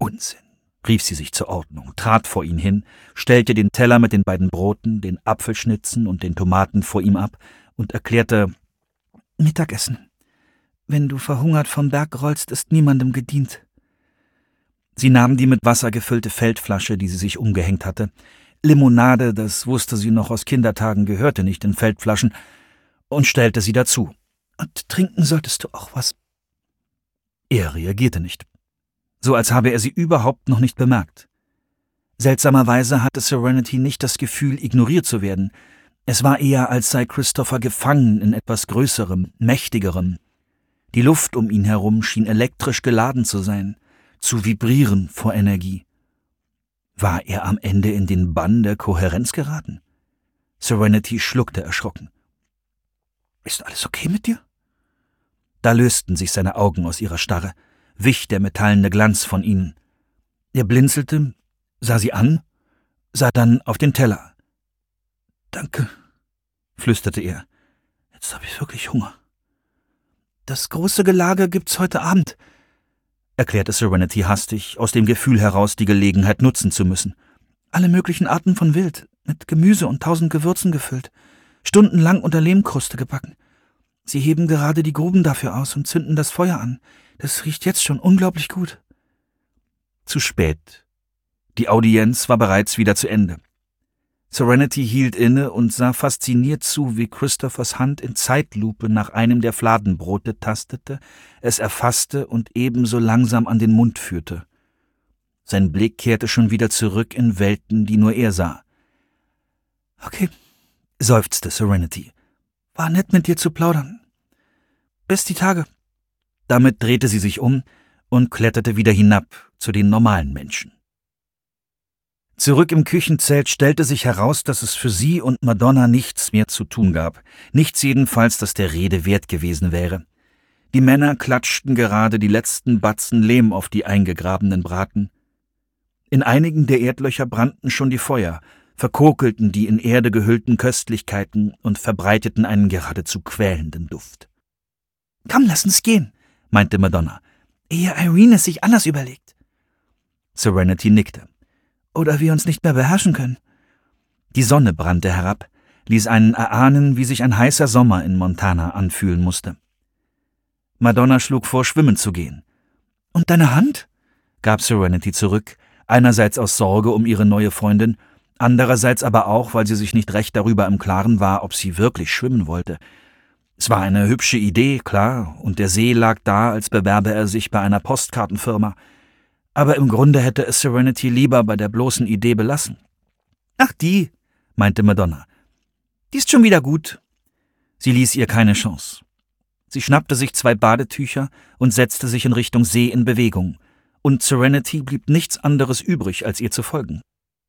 Unsinn, rief sie sich zur Ordnung, trat vor ihn hin, stellte den Teller mit den beiden Broten, den Apfelschnitzen und den Tomaten vor ihm ab und erklärte: »Mittagessen. Wenn du verhungert vom Berg rollst, ist niemandem gedient.« Sie nahm die mit Wasser gefüllte Feldflasche, die sie sich umgehängt hatte. Limonade, das wusste sie noch aus Kindertagen, gehörte nicht in Feldflaschen, und stellte sie dazu. »Und trinken solltest du auch was.« Er reagierte nicht, so als habe er sie überhaupt noch nicht bemerkt. Seltsamerweise hatte Serenity nicht das Gefühl, ignoriert zu werden. Es war eher, als sei Christopher gefangen in etwas Größerem, Mächtigerem. Die Luft um ihn herum schien elektrisch geladen zu sein, zu vibrieren vor Energie. War er am Ende in den Bann der Kohärenz geraten? Serenity schluckte erschrocken. »Ist alles okay mit dir?« Da lösten sich seine Augen aus ihrer Starre, wich der metallene Glanz von ihnen. Er blinzelte, sah sie an, sah dann auf den Teller. »Danke«, flüsterte er. »Jetzt habe ich wirklich Hunger.« »Das große Gelage gibt's heute Abend«, erklärte Serenity hastig, aus dem Gefühl heraus, die Gelegenheit nutzen zu müssen. »Alle möglichen Arten von Wild, mit Gemüse und 1000 Gewürzen gefüllt, stundenlang unter Lehmkruste gebacken. Sie heben gerade die Gruben dafür aus und zünden das Feuer an. Das riecht jetzt schon unglaublich gut.« Zu spät. Die Audienz war bereits wieder zu Ende. Serenity hielt inne und sah fasziniert zu, wie Christophers Hand in Zeitlupe nach einem der Fladenbrote tastete, es erfasste und ebenso langsam an den Mund führte. Sein Blick kehrte schon wieder zurück in Welten, die nur er sah. »Okay«, seufzte Serenity. »War nett, mit dir zu plaudern. Bis die Tage.« Damit drehte sie sich um und kletterte wieder hinab zu den normalen Menschen. Zurück im Küchenzelt stellte sich heraus, dass es für sie und Madonna nichts mehr zu tun gab. Nichts jedenfalls, das der Rede wert gewesen wäre. Die Männer klatschten gerade die letzten Batzen Lehm auf die eingegrabenen Braten. In einigen der Erdlöcher brannten schon die Feuer, verkokelten die in Erde gehüllten Köstlichkeiten und verbreiteten einen geradezu quälenden Duft. »Komm, lass uns gehen«, meinte Madonna, »ehe Irene es sich anders überlegt.« Serenity nickte. »Oder wir uns nicht mehr beherrschen können.« Die Sonne brannte herab, ließ einen erahnen, wie sich ein heißer Sommer in Montana anfühlen musste. Madonna schlug vor, schwimmen zu gehen. »Und deine Hand?« gab Serenity zurück, einerseits aus Sorge um ihre neue Freundin, andererseits aber auch, weil sie sich nicht recht darüber im Klaren war, ob sie wirklich schwimmen wollte. Es war eine hübsche Idee, klar, und der See lag da, als bewerbe er sich bei einer Postkartenfirma. Aber im Grunde hätte es Serenity lieber bei der bloßen Idee belassen. »Ach, die«, meinte Madonna. »Die ist schon wieder gut.« Sie ließ ihr keine Chance. Sie schnappte sich 2 Badetücher und setzte sich in Richtung See in Bewegung, und Serenity blieb nichts anderes übrig, als ihr zu folgen.